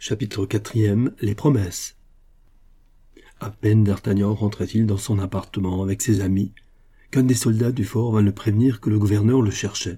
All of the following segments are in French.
Chapitre 4. Les promesses. À peine d'Artagnan rentrait-il dans son appartement avec ses amis, qu'un des soldats du fort vint le prévenir que le gouverneur le cherchait.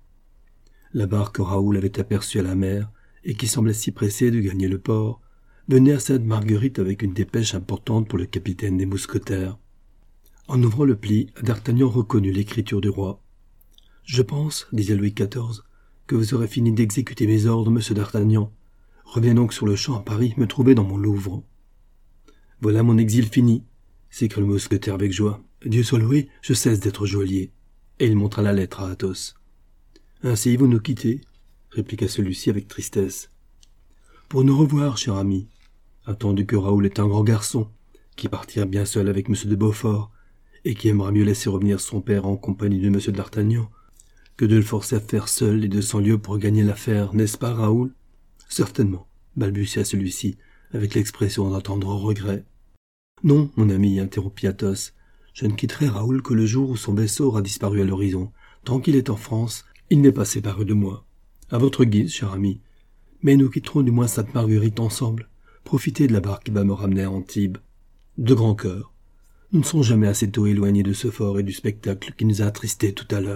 La barque que Raoul avait aperçue à la mer, et qui semblait si pressée de gagner le port, venait à Sainte-Marguerite avec une dépêche importante pour le capitaine des mousquetaires. En ouvrant le pli, d'Artagnan reconnut l'écriture du roi. « Je pense, disait Louis XIV, que vous aurez fini d'exécuter mes ordres, monsieur d'Artagnan. Reviens donc sur le champ à Paris me trouver dans mon Louvre. »« Voilà mon exil fini, » s'écria le mousquetaire avec joie. « Dieu soit loué, je cesse d'être geôlier. » Et il montra la lettre à Athos. « Ainsi vous nous quittez ?» répliqua celui-ci avec tristesse. « Pour nous revoir, cher ami, attendu que Raoul est un grand garçon, qui partira bien seul avec M. de Beaufort, et qui aimera mieux laisser revenir son père en compagnie de M. d'Artagnan, que de le forcer à faire seul les 200 lieues pour gagner l'affaire, n'est-ce pas, Raoul ?»« Certainement, balbutia celui-ci, avec l'expression d'un tendre regret. « Non, mon ami, interrompit Athos, je ne quitterai Raoul que le jour où son vaisseau aura disparu à l'horizon. Tant qu'il est en France, il n'est pas séparé de moi. À votre guise, cher ami. Mais nous quitterons du moins Sainte-Marguerite ensemble. Profitez de la barque qui va me ramener à Antibes. De grand cœur. Nous ne sommes jamais assez tôt éloignés de ce fort et du spectacle qui nous a attristés tout à l'heure. »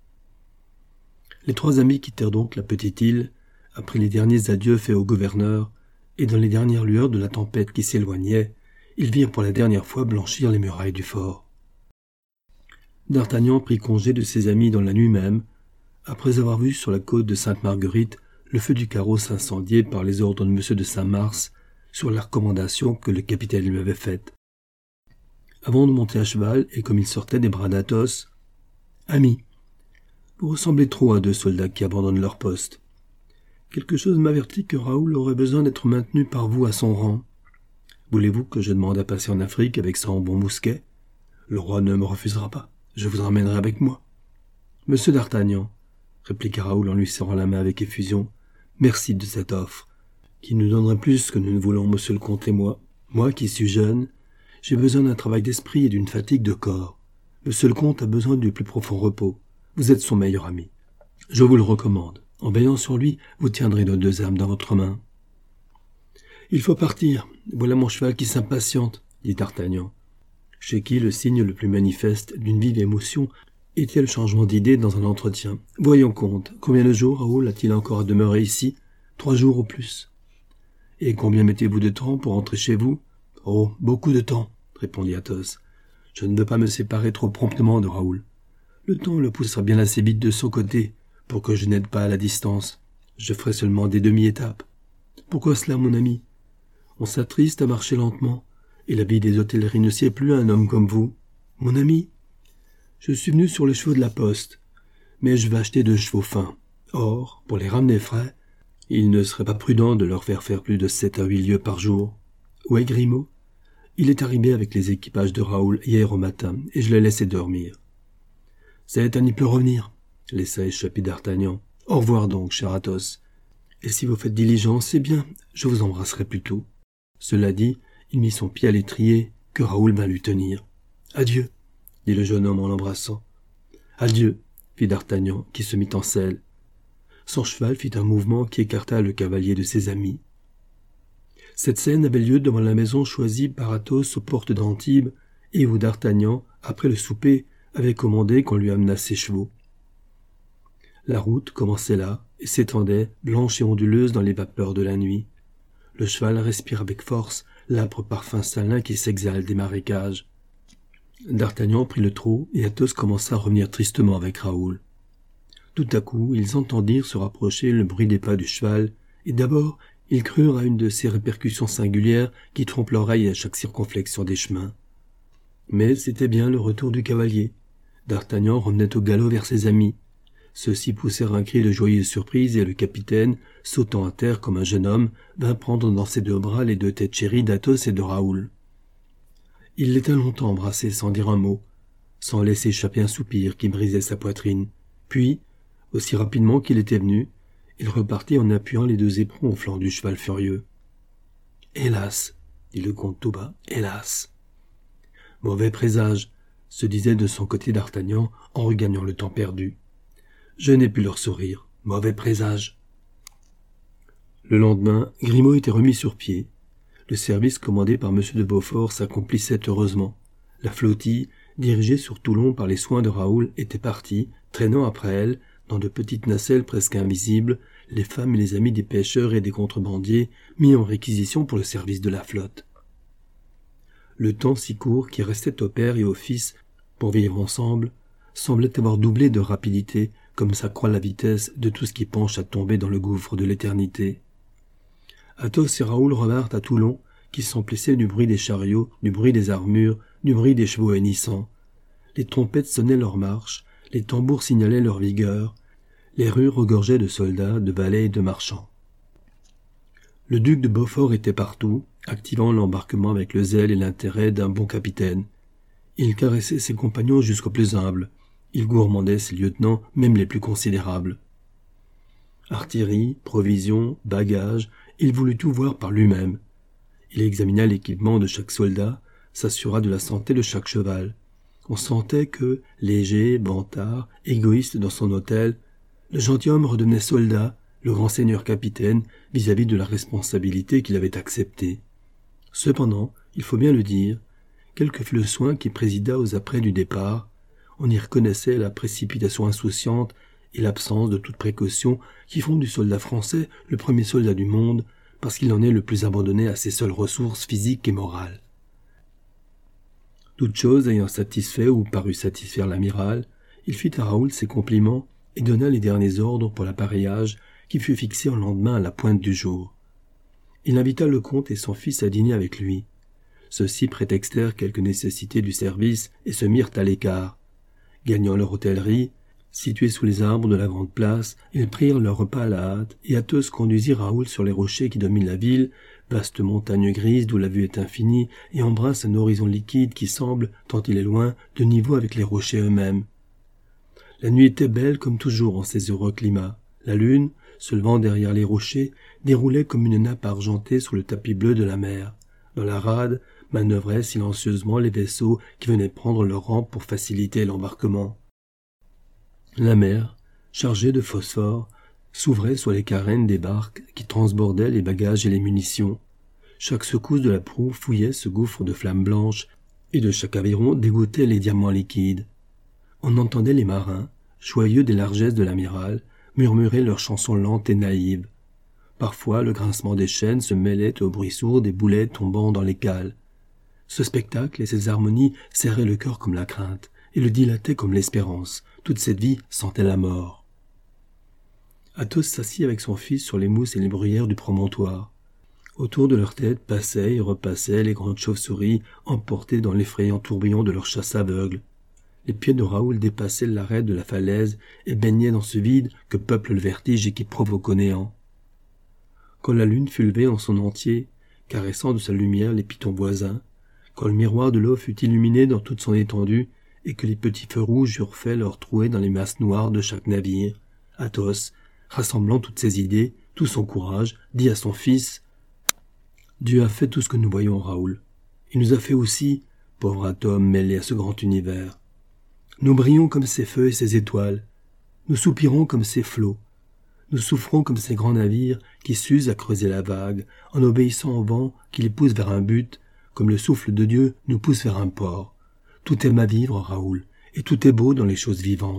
Les trois amis quittèrent donc la petite île, après les derniers adieux faits au gouverneur, et dans les dernières lueurs de la tempête qui s'éloignait, ils virent pour la dernière fois blanchir les murailles du fort. D'Artagnan prit congé de ses amis dans la nuit même, après avoir vu sur la côte de Sainte-Marguerite le feu du carrosse incendié par les ordres de M. de Saint-Mars, sur la recommandation que le capitaine lui avait faite. Avant de monter à cheval, et comme il sortait des bras d'Athos, « Ami, vous ressemblez trop à deux soldats qui abandonnent leur poste. Quelque chose m'avertit que Raoul aurait besoin d'être maintenu par vous à son rang. Voulez-vous que je demande à passer en Afrique avec 100 bons mousquets? Le roi ne me refusera pas. Je vous emmènerai avec moi. »« Monsieur d'Artagnan, » répliqua Raoul en lui serrant la main avec effusion, « merci de cette offre, qui nous donnerait plus que nous ne voulons, monsieur le comte et moi. Moi qui suis jeune, j'ai besoin d'un travail d'esprit et d'une fatigue de corps. Monsieur le comte a besoin du plus profond repos. Vous êtes son meilleur ami. Je vous le recommande. En veillant sur lui, vous tiendrez nos deux âmes dans votre main. »« Il faut partir. Voilà mon cheval qui s'impatiente, » dit D'Artagnan, chez qui le signe le plus manifeste d'une vive émotion était le changement d'idée dans un entretien. « Voyons, comte, combien de jours Raoul a-t-il encore à demeurer ici? 3 jours au plus. »« Et combien mettez-vous de temps pour rentrer chez vous? »« Oh, beaucoup de temps, » répondit Athos. « Je ne veux pas me séparer trop promptement de Raoul. Le temps le poussera bien assez vite de son côté pour que je n'aide pas à la distance. Je ferai seulement des demi-étapes. Pourquoi cela, mon ami? On s'attriste à marcher lentement, et la vie des hôtelleries ne sied plus à un homme comme vous. Mon ami, je suis venu sur les chevaux de la poste, mais je vais acheter 2 chevaux fins. Or, pour les ramener frais, il ne serait pas prudent de leur faire plus de 7 à 8 lieues par jour. Où est Grimaud? Il est arrivé avec les équipages de Raoul hier au matin, et je l'ai laissé dormir. C'est à n'y plus revenir, laissa échapper d'Artagnan. Au revoir donc, cher Athos. Et si vous faites diligence, eh bien, je vous embrasserai plutôt. Cela dit, il mit son pied à l'étrier, que Raoul vint lui tenir. Adieu, dit le jeune homme en l'embrassant. Adieu, fit D'Artagnan, qui se mit en selle. Son cheval fit un mouvement qui écarta le cavalier de ses amis. Cette scène avait lieu devant la maison choisie par Athos aux portes d'Antibes, et où D'Artagnan, après le souper, avait commandé qu'on lui amenât ses chevaux. La route commençait là, et s'étendait, blanche et onduleuse dans les vapeurs de la nuit. Le cheval respire avec force l'âpre parfum salin qui s'exhale des marécages. D'Artagnan prit le trot, et Athos commença à revenir tristement avec Raoul. Tout à coup, ils entendirent se rapprocher le bruit des pas du cheval, et d'abord, ils crurent à une de ces répercussions singulières qui trompent l'oreille à chaque circonflexion des chemins. Mais c'était bien le retour du cavalier. D'Artagnan revenait au galop vers ses amis. Ceux-ci poussèrent un cri de joyeuse surprise et le capitaine, sautant à terre comme un jeune homme, vint prendre dans ses 2 bras les 2 têtes chéries d'Athos et de Raoul. Il les tint longtemps embrassés sans dire un mot, sans laisser échapper un soupir qui brisait sa poitrine. Puis, aussi rapidement qu'il était venu, il repartit en appuyant les 2 éperons au flanc du cheval furieux. « Hélas !» dit le comte tout bas, « hélas !» Mauvais présage, se disait de son côté d'Artagnan en regagnant le temps perdu. Je n'ai pu leur sourire. Mauvais présage. Le lendemain, Grimaud était remis sur pied. Le service commandé par M. de Beaufort s'accomplissait heureusement. La flottille, dirigée sur Toulon par les soins de Raoul, était partie, traînant après elle, dans de petites nacelles presque invisibles, les femmes et les amis des pêcheurs et des contrebandiers mis en réquisition pour le service de la flotte. Le temps si court qui restait au père et au fils pour vivre ensemble semblait avoir doublé de rapidité comme s'accroît la vitesse de tout ce qui penche à tomber dans le gouffre de l'éternité. Athos et Raoul revinrent à Toulon, qui s'emplissait du bruit des chariots, du bruit des armures, du bruit des chevaux hennissants. Les trompettes sonnaient leur marche, les tambours signalaient leur vigueur, les rues regorgeaient de soldats, de valets et de marchands. Le duc de Beaufort était partout, activant l'embarquement avec le zèle et l'intérêt d'un bon capitaine. Il caressait ses compagnons jusqu'aux plus humbles, il gourmandait ses lieutenants, même les plus considérables. Artillerie, provisions, bagages, il voulut tout voir par lui-même. Il examina l'équipement de chaque soldat, s'assura de la santé de chaque cheval. On sentait que, léger, bantard, égoïste dans son hôtel, le gentilhomme redevenait soldat, le grand seigneur capitaine, vis-à-vis de la responsabilité qu'il avait acceptée. Cependant, il faut bien le dire, quel que fût le soin qui présida aux apprêts du départ, on y reconnaissait la précipitation insouciante et l'absence de toute précaution qui font du soldat français le premier soldat du monde, parce qu'il en est le plus abandonné à ses seules ressources physiques et morales. Toute chose ayant satisfait ou paru satisfaire l'amiral, il fit à Raoul ses compliments et donna les derniers ordres pour l'appareillage qui fut fixé au lendemain à la pointe du jour. Il invita le comte et son fils à dîner avec lui. Ceux-ci prétextèrent quelques nécessités du service et se mirent à l'écart. Gagnant leur hôtellerie, située sous les arbres de la grande place, ils prirent leur repas à la hâte, et Athos conduisit Raoul sur les rochers qui dominent la ville, vaste montagne grise d'où la vue est infinie, et embrasse un horizon liquide qui semble, tant il est loin, de niveau avec les rochers eux-mêmes. La nuit était belle comme toujours en ces heureux climats. La lune, se levant derrière les rochers, déroulait comme une nappe argentée sur le tapis bleu de la mer. Dans la rade, manœuvraient silencieusement les vaisseaux qui venaient prendre leur rang pour faciliter l'embarquement. La mer, chargée de phosphore, s'ouvrait sur les carènes des barques qui transbordaient les bagages et les munitions. Chaque secousse de la proue fouillait ce gouffre de flammes blanches, et de chaque aviron dégoûtait les diamants liquides. On entendait les marins, joyeux des largesses de l'amiral, murmurer leurs chansons lentes et naïves. Parfois, le grincement des chaînes se mêlait au bruit sourd des boulets tombant dans les cales. Ce spectacle et ces harmonies serraient le cœur comme la crainte, et le dilataient comme l'espérance. Toute cette vie sentait la mort. Athos s'assit avec son fils sur les mousses et les bruyères du promontoire. Autour de leurs têtes passaient et repassaient les grandes chauves-souris, emportées dans l'effrayant tourbillon de leur chasse aveugle. Les pieds de Raoul dépassaient l'arête de la falaise et baignaient dans ce vide que peuple le vertige et qui provoque au néant. Quand la lune fut levée en son entier, caressant de sa lumière les pitons voisins, quand le miroir de l'eau fut illuminé dans toute son étendue, et que les petits feux rouges eurent fait leur trouée dans les masses noires de chaque navire, Athos, rassemblant toutes ses idées, tout son courage, dit à son fils « Dieu a fait tout ce que nous voyons, Raoul. Il nous a fait aussi, pauvre atome mêlé à ce grand univers. Nous brillons comme ces feux et ces étoiles. Nous soupirons comme ces flots. Nous souffrons comme ces grands navires qui s'usent à creuser la vague, en obéissant au vent qui les pousse vers un but, comme le souffle de Dieu nous pousse vers un port. Tout aime à vivre, Raoul, et tout est beau dans les choses vivantes. »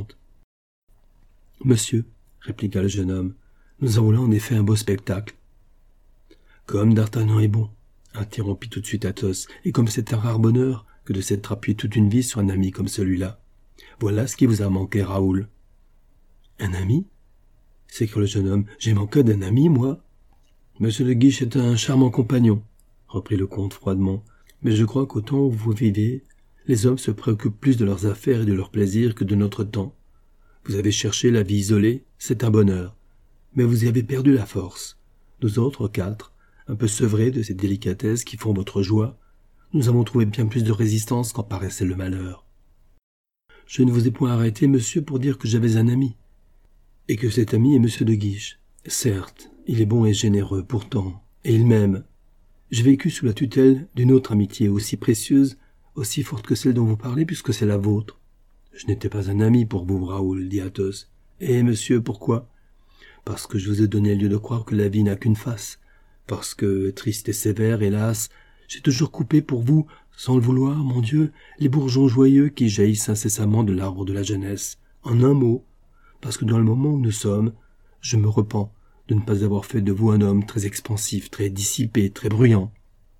« Monsieur, » répliqua le jeune homme, « nous avons là en effet un beau spectacle. »« Comme d'Artagnan est bon, » interrompit tout de suite Athos, « et comme c'est un rare bonheur que de s'être appuyé toute une vie sur un ami comme celui-là. Voilà ce qui vous a manqué, Raoul. »« Un ami ?» s'écria le jeune homme. « J'ai manqué d'un ami, moi ?»« Monsieur de Guiche est un charmant compagnon, » reprit le comte froidement, « mais je crois qu'au temps où vous vivez, les hommes se préoccupent plus de leurs affaires et de leurs plaisirs que de notre temps. Vous avez cherché la vie isolée, c'est un bonheur, mais vous y avez perdu la force. Nous autres, quatre, un peu sevrés de ces délicatesses qui font votre joie, nous avons trouvé bien plus de résistance qu'en paraissait le malheur. Je ne vous ai point arrêté, monsieur, pour dire que j'avais un ami, et que cet ami est monsieur de Guiche. Certes, il est bon et généreux, pourtant, et il m'aime. J'ai vécu sous la tutelle d'une autre amitié aussi précieuse, aussi forte que celle dont vous parlez, puisque c'est la vôtre. Je n'étais pas un ami pour vous, Raoul, dit Athos. Et monsieur, pourquoi ? parce que je vous ai donné lieu de croire que la vie n'a qu'une face, parce que, triste et sévère, hélas, j'ai toujours coupé pour vous, sans le vouloir, mon Dieu, les bourgeons joyeux qui jaillissent incessamment de l'arbre de la jeunesse. En un mot, parce que dans le moment où nous sommes, je me repens de ne pas avoir fait de vous un homme très expansif, très dissipé, très bruyant.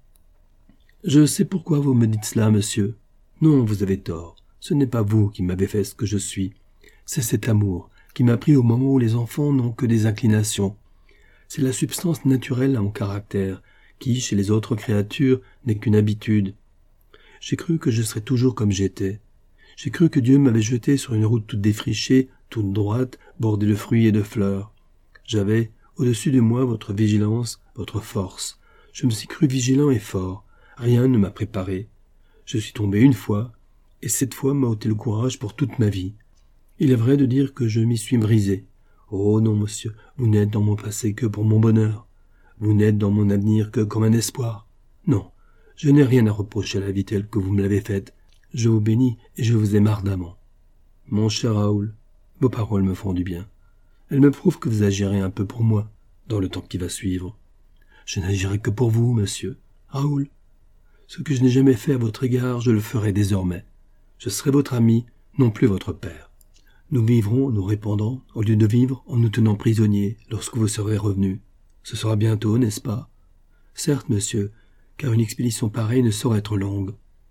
Je sais pourquoi vous me dites cela, monsieur. Non, vous avez tort. Ce n'est pas vous qui m'avez fait ce que je suis. C'est cet amour qui m'a pris au moment où les enfants n'ont que des inclinations. C'est la substance naturelle à mon caractère, qui, chez les autres créatures, n'est qu'une habitude. J'ai cru que je serais toujours comme j'étais. J'ai cru que Dieu m'avait jeté sur une route toute défrichée, toute droite, bordée de fruits et de fleurs. J'avais, au-dessus de moi, votre vigilance, votre force. Je me suis cru vigilant et fort. Rien ne m'a préparé. Je suis tombé une fois, et cette fois m'a ôté le courage pour toute ma vie. Il est vrai de dire que je m'y suis brisé. Oh non, monsieur, vous n'êtes dans mon passé que pour mon bonheur. Vous n'êtes dans mon avenir que comme un espoir. Non, je n'ai rien à reprocher à la vie telle que vous me l'avez faite. Je vous bénis et je vous aime ardemment. Mon cher Raoul, vos paroles me font du bien. Elles me prouvent que vous agirez un peu pour moi, dans le temps qui va suivre. Je n'agirai que pour vous, monsieur. Raoul, ce que je n'ai jamais fait à votre égard, je le ferai désormais. Je serai votre ami, non plus votre père. Nous vivrons en nous répandant, au lieu de vivre en nous tenant prisonniers, lorsque vous serez revenus. Ce sera bientôt, n'est-ce pas? Certes, monsieur, car une expédition pareille ne saurait être longue.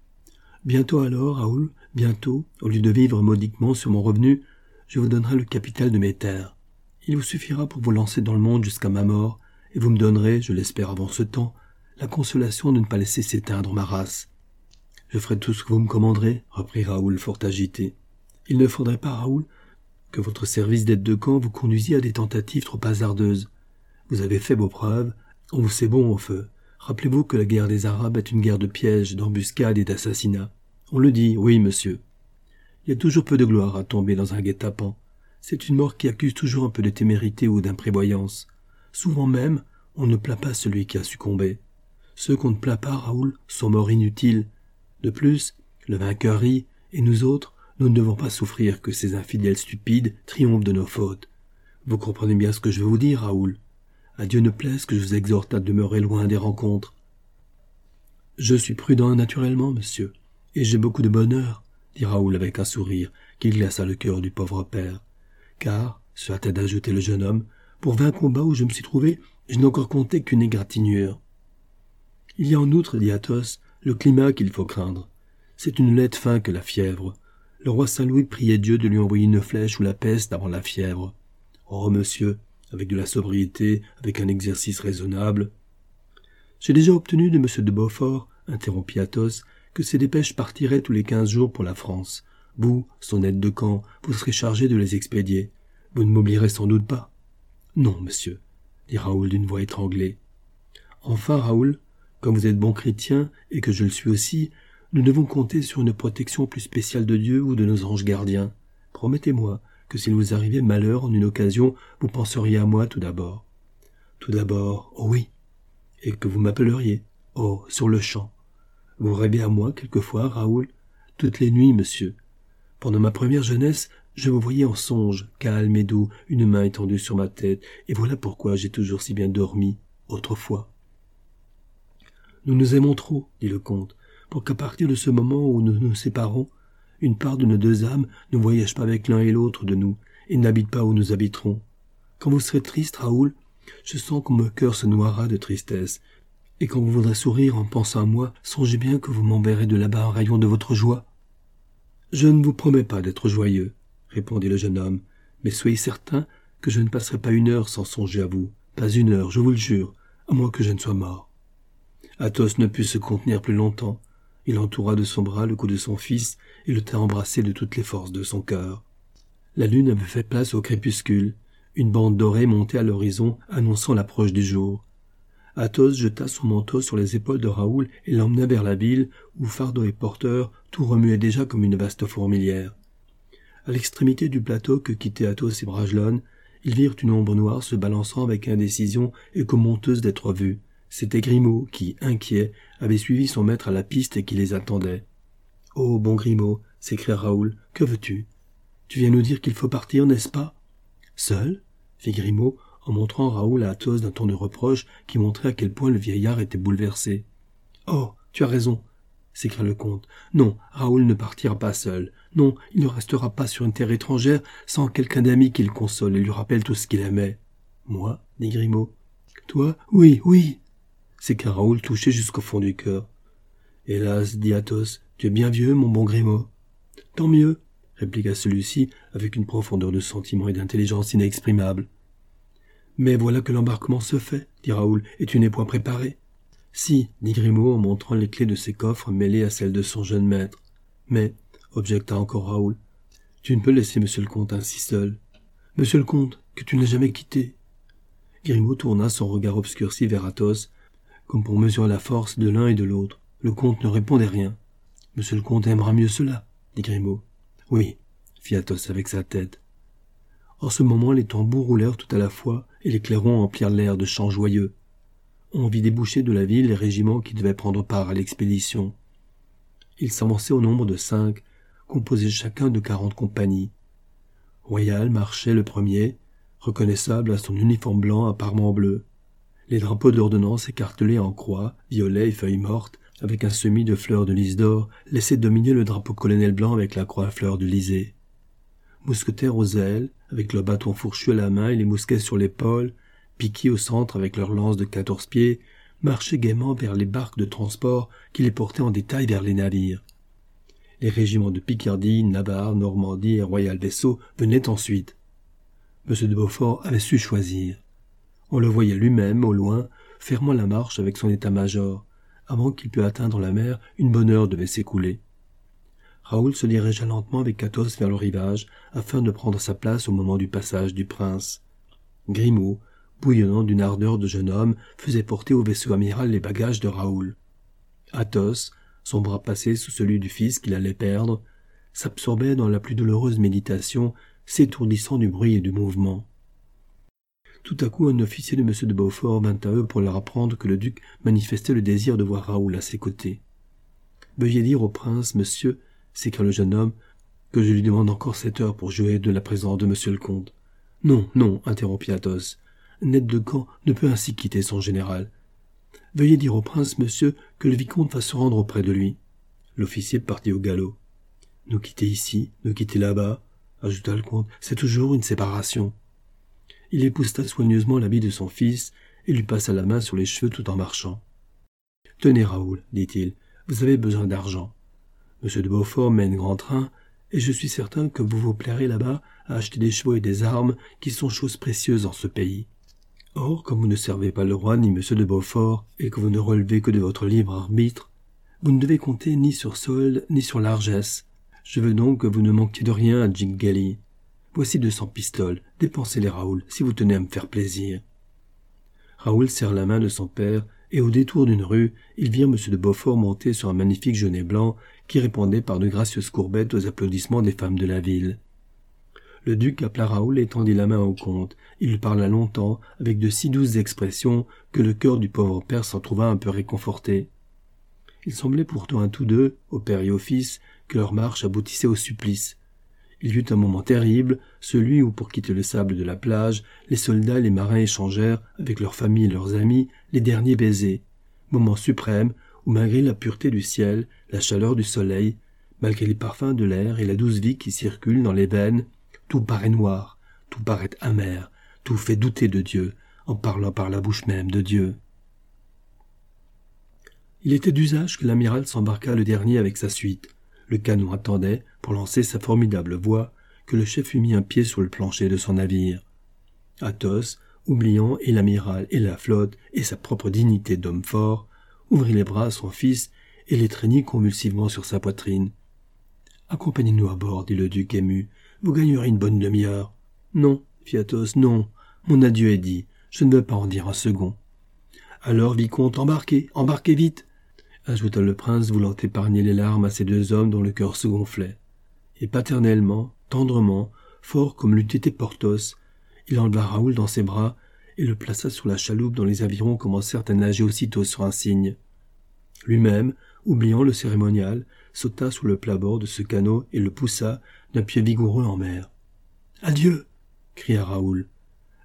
Bientôt alors, Raoul, bientôt, au lieu de vivre modiquement sur mon revenu, je vous donnerai le capital de mes terres. Il vous suffira pour vous lancer dans le monde jusqu'à ma mort, et vous me donnerez, je l'espère avant ce temps, la consolation de ne pas laisser s'éteindre ma race. Je ferai tout ce que vous me commanderez, reprit Raoul fort agité. Il ne faudrait pas, Raoul, que votre service d'aide de camp vous conduisît à des tentatives trop hasardeuses. Vous avez fait vos preuves, on vous sait bon au feu. Rappelez-vous que la guerre des Arabes est une guerre de pièges, d'embuscades et d'assassinats. On le dit, oui, monsieur. Il y a toujours peu de gloire à tomber dans un guet-apens. C'est une mort qui accuse toujours un peu de témérité ou d'imprévoyance. Souvent même, on ne plaint pas celui qui a succombé. Ceux qu'on ne plaint pas, Raoul, sont morts inutiles. De plus, le vainqueur rit, et nous autres, nous ne devons pas souffrir que ces infidèles stupides triomphent de nos fautes. Vous comprenez bien ce que je veux vous dire, Raoul. À Dieu ne plaise que je vous exhorte à demeurer loin des rencontres. Je suis prudent naturellement, monsieur, et j'ai beaucoup de bonheur, dit Raoul avec un sourire qui glaça le cœur du pauvre père. Car, se hâta d'ajouter le jeune homme, pour 20 combats où je me suis trouvé, je n'ai encore compté qu'une égratignure. Il y a en outre, dit Athos, le climat qu'il faut craindre. C'est une laide faim que la fièvre. Le roi Saint-Louis priait Dieu de lui envoyer une flèche ou la peste avant la fièvre. Oh, monsieur, avec de la sobriété, avec un exercice raisonnable. J'ai déjà obtenu de M. de Beaufort, interrompit Athos, que ces dépêches partiraient tous les 15 jours pour la France. Vous, son aide de camp, vous serez chargé de les expédier. Vous ne m'oublierez sans doute pas. Non, monsieur, dit Raoul d'une voix étranglée. Enfin, Raoul, comme vous êtes bon chrétien, et que je le suis aussi, nous devons compter sur une protection plus spéciale de Dieu ou de nos anges gardiens. Promettez-moi que s'il vous arrivait malheur en une occasion, vous penseriez à moi tout d'abord. Tout d'abord, oh oui, et que vous m'appelleriez, oh, sur le champ. Vous rêvez à moi quelquefois, Raoul? Toutes les nuits, monsieur. Pendant ma première jeunesse, je vous voyais en songe, calme et doux, une main étendue sur ma tête, et voilà pourquoi j'ai toujours si bien dormi, autrefois. Nous nous aimons trop, dit le comte, pour qu'à partir de ce moment où nous nous séparons, une part de nos deux âmes ne voyage pas avec l'un et l'autre de nous, et n'habite pas où nous habiterons. Quand vous serez triste, Raoul, je sens que mon cœur se noiera de tristesse, et quand vous voudrez sourire en pensant à moi, songez bien que vous m'enverrez de là-bas un rayon de votre joie. Je ne vous promets pas d'être joyeux, répondit le jeune homme, mais soyez certain que je ne passerai pas une heure sans songer à vous, pas une heure, je vous le jure, à moins que je ne sois mort. Athos ne put se contenir plus longtemps. Il entoura de son bras le cou de son fils et le tint embrassé de toutes les forces de son cœur. La lune avait fait place au crépuscule. Une bande dorée montait à l'horizon, annonçant l'approche du jour. Athos jeta son manteau sur les épaules de Raoul et l'emmena vers la ville, où fardeau et porteur, tout remuait déjà comme une vaste fourmilière. À l'extrémité du plateau que quittaient Athos et Bragelonne, ils virent une ombre noire se balançant avec indécision et comme honteuse d'être vue. C'était Grimaud qui, inquiet, avait suivi son maître à la piste et qui les attendait. « Oh, bon Grimaud !» s'écria Raoul. « Que veux-tu ? Tu viens nous dire qu'il faut partir, n'est-ce pas ?»« Seul ?» fit Grimaud, en montrant Raoul à Athos d'un ton de reproche qui montrait à quel point le vieillard était bouleversé. « Oh, tu as raison !» s'écria le comte. « Non, Raoul ne partira pas seul. Non, il ne restera pas sur une terre étrangère sans quelqu'un d'ami qui le console et lui rappelle tout ce qu'il aimait. »« Moi » dit Grimaud. « Toi ? Oui, oui !» s'écria Raoul touché jusqu'au fond du cœur. « Hélas, dit Athos, tu es bien vieux, mon bon Grimaud. »« Tant mieux !» répliqua celui-ci avec une profondeur de sentiment et d'intelligence inexprimable. « Mais voilà que l'embarquement se fait, dit Raoul, et tu n'es point préparé. »« Si, dit Grimaud en montrant les clés de ses coffres mêlées à celles de son jeune maître. Mais, objecta encore Raoul, tu ne peux laisser monsieur le comte ainsi seul. Monsieur le comte, que tu n'as jamais quitté. » Grimaud tourna son regard obscurci vers Athos, comme pour mesurer la force de l'un et de l'autre. Le comte ne répondait rien. « Monsieur le comte aimera mieux cela, dit Grimaud. »« Oui, fit Athos avec sa tête. » En ce moment, les tambours roulèrent tout à la fois, et les clairons emplirent l'air de chants joyeux. On vit déboucher de la ville les régiments qui devaient prendre part à l'expédition. Ils s'avançaient au nombre de 5, composés chacun de 40 compagnies. Royal marchait le premier, reconnaissable à son uniforme blanc à parements bleus. Les drapeaux d'ordonnance écartelés en croix, violets et feuilles mortes, avec un semis de fleurs de lys d'or, laissaient dominer le drapeau colonel blanc avec la croix à fleurs de lysée. Mousquetaires aux ailes, avec leur bâton fourchu à la main et les mousquets sur l'épaule, piqués au centre avec leurs lances de 14 pieds, marchaient gaiement vers les barques de transport qui les portaient en détail vers les navires. Les régiments de Picardie, Navarre, Normandie et Royal Vaisseau venaient ensuite. M. de Beaufort avait su choisir. On le voyait lui-même, au loin, fermant la marche avec son état-major. Avant qu'il pût atteindre la mer, une bonne heure devait s'écouler. Raoul se dirigea lentement avec Athos vers le rivage, afin de prendre sa place au moment du passage du prince. Grimaud, bouillonnant d'une ardeur de jeune homme, faisait porter au vaisseau amiral les bagages de Raoul. Athos, son bras passé sous celui du fils qu'il allait perdre, s'absorbait dans la plus douloureuse méditation, s'étourdissant du bruit et du mouvement. Tout à coup, un officier de M. de Beaufort vint à eux pour leur apprendre que le duc manifestait le désir de voir Raoul à ses côtés. « Veuillez dire au prince, monsieur, » s'écria le jeune homme, « que je lui demande encore 7 heures pour jouer de la présence de monsieur le comte. »« Non, non, » interrompit Athos, « Ned de Gand ne peut ainsi quitter son général. Veuillez dire au prince, monsieur, que le vicomte va se rendre auprès de lui. » L'officier partit au galop. « Nous quitter ici, nous quitter là-bas, » ajouta le comte, « c'est toujours une séparation. » Il épousseta soigneusement l'habit de son fils et lui passa la main sur les cheveux tout en marchant. « Tenez, Raoul, dit-il, vous avez besoin d'argent. Monsieur de Beaufort mène grand train, et je suis certain que vous vous plairez là-bas à acheter des chevaux et des armes qui sont choses précieuses en ce pays. Or, comme vous ne servez pas le roi ni monsieur de Beaufort, et que vous ne relevez que de votre libre arbitre, vous ne devez compter ni sur solde ni sur largesse. Je veux donc que vous ne manquiez de rien à Jingelly. Voici 200 pistoles, dépensez-les, Raoul, si vous tenez à me faire plaisir. » Raoul serre la main de son père, et au détour d'une rue, ils virent M. de Beaufort monter sur un magnifique genet blanc qui répondait par de gracieuses courbettes aux applaudissements des femmes de la ville. Le duc appela Raoul et tendit la main au comte. Il lui parla longtemps, avec de si douces expressions, que le cœur du pauvre père s'en trouva un peu réconforté. Il semblait pourtant à tous deux, au père et au fils, que leur marche aboutissait au supplice. Il y eut un moment terrible, celui où, pour quitter le sable de la plage, les soldats et les marins échangèrent, avec leurs familles et leurs amis, les derniers baisers. Moment suprême où, malgré la pureté du ciel, la chaleur du soleil, malgré les parfums de l'air et la douce vie qui circule dans les veines, tout paraît noir, tout paraît amer, tout fait douter de Dieu, en parlant par la bouche même de Dieu. Il était d'usage que l'amiral s'embarquât le dernier avec sa suite. Le canon attendait, pour lancer sa formidable voix, que le chef eût mis un pied sur le plancher de son navire. Athos, oubliant et l'amiral et la flotte et sa propre dignité d'homme fort, ouvrit les bras à son fils et l'étreignit convulsivement sur sa poitrine. « Accompagnez-nous à bord, dit le duc ému. Vous gagnerez une bonne demi-heure. »« Non, fit Athos, non. Mon adieu est dit. Je ne veux pas en dire un second. »« Alors, vicomte, embarquez, embarquez vite !» ajouta le prince, voulant épargner les larmes à ces deux hommes dont le cœur se gonflait. Et paternellement, tendrement, fort comme l'eût été Porthos, il enleva Raoul dans ses bras et le plaça sur la chaloupe dont les avirons commencèrent à nager aussitôt sur un cygne. Lui-même, oubliant le cérémonial, sauta sous le plat-bord de ce canot et le poussa d'un pied vigoureux en mer. « Adieu !» cria Raoul.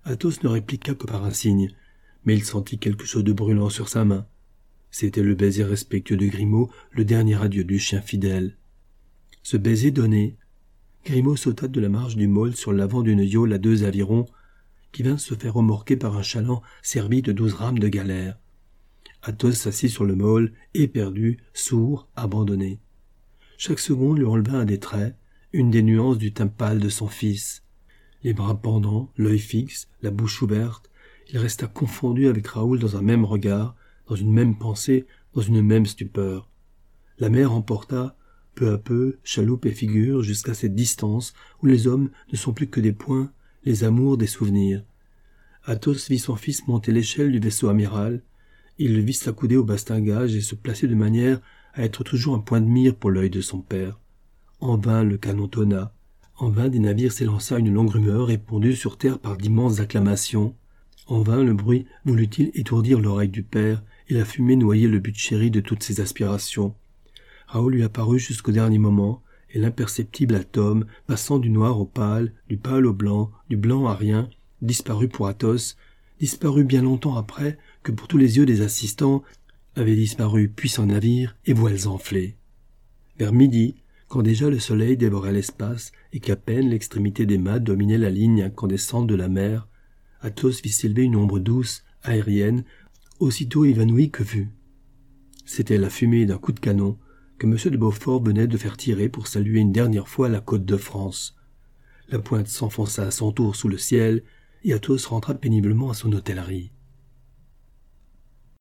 Athos ne répliqua que par un signe, mais il sentit quelque chose de brûlant sur sa main. C'était le baiser respectueux de Grimaud, le dernier adieu du chien fidèle. Ce baiser donné, Grimaud sauta de la marge du môle sur l'avant d'une yole à 2 avirons, qui vint se faire remorquer par un chaland servi de 12 rames de galère. Athos s'assit sur le môle, éperdu, sourd, abandonné. Chaque seconde lui enleva un des traits, une des nuances du teint pâle de son fils. Les bras pendants, l'œil fixe, la bouche ouverte, il resta confondu avec Raoul dans un même regard, dans une même pensée, dans une même stupeur. La mer emporta, peu à peu, chaloupe et figure, jusqu'à cette distance où les hommes ne sont plus que des points, les amours des souvenirs. Athos vit son fils monter l'échelle du vaisseau amiral. Il le vit s'accouder au bastingage et se placer de manière à être toujours un point de mire pour l'œil de son père. En vain le canon tonna. En vain des navires s'élança une longue rumeur répondue sur terre par d'immenses acclamations. En vain le bruit voulut-il étourdir l'oreille du père et la fumée noyer le but chéri de toutes ses aspirations. Raoul lui apparut jusqu'au dernier moment, et l'imperceptible atome, passant du noir au pâle, du pâle au blanc, du blanc à rien, disparut pour Athos, disparut bien longtemps après que pour tous les yeux des assistants avaient disparu puissants navires et voiles enflées. Vers midi, quand déjà le soleil dévorait l'espace et qu'à peine l'extrémité des mâts dominait la ligne incandescente de la mer, Athos vit s'élever une ombre douce, aérienne, aussitôt évanouie que vue. C'était la fumée d'un coup de canon que M. de Beaufort venait de faire tirer pour saluer une dernière fois la côte de France. La pointe s'enfonça à son tour sous le ciel, et Athos rentra péniblement à son hôtellerie.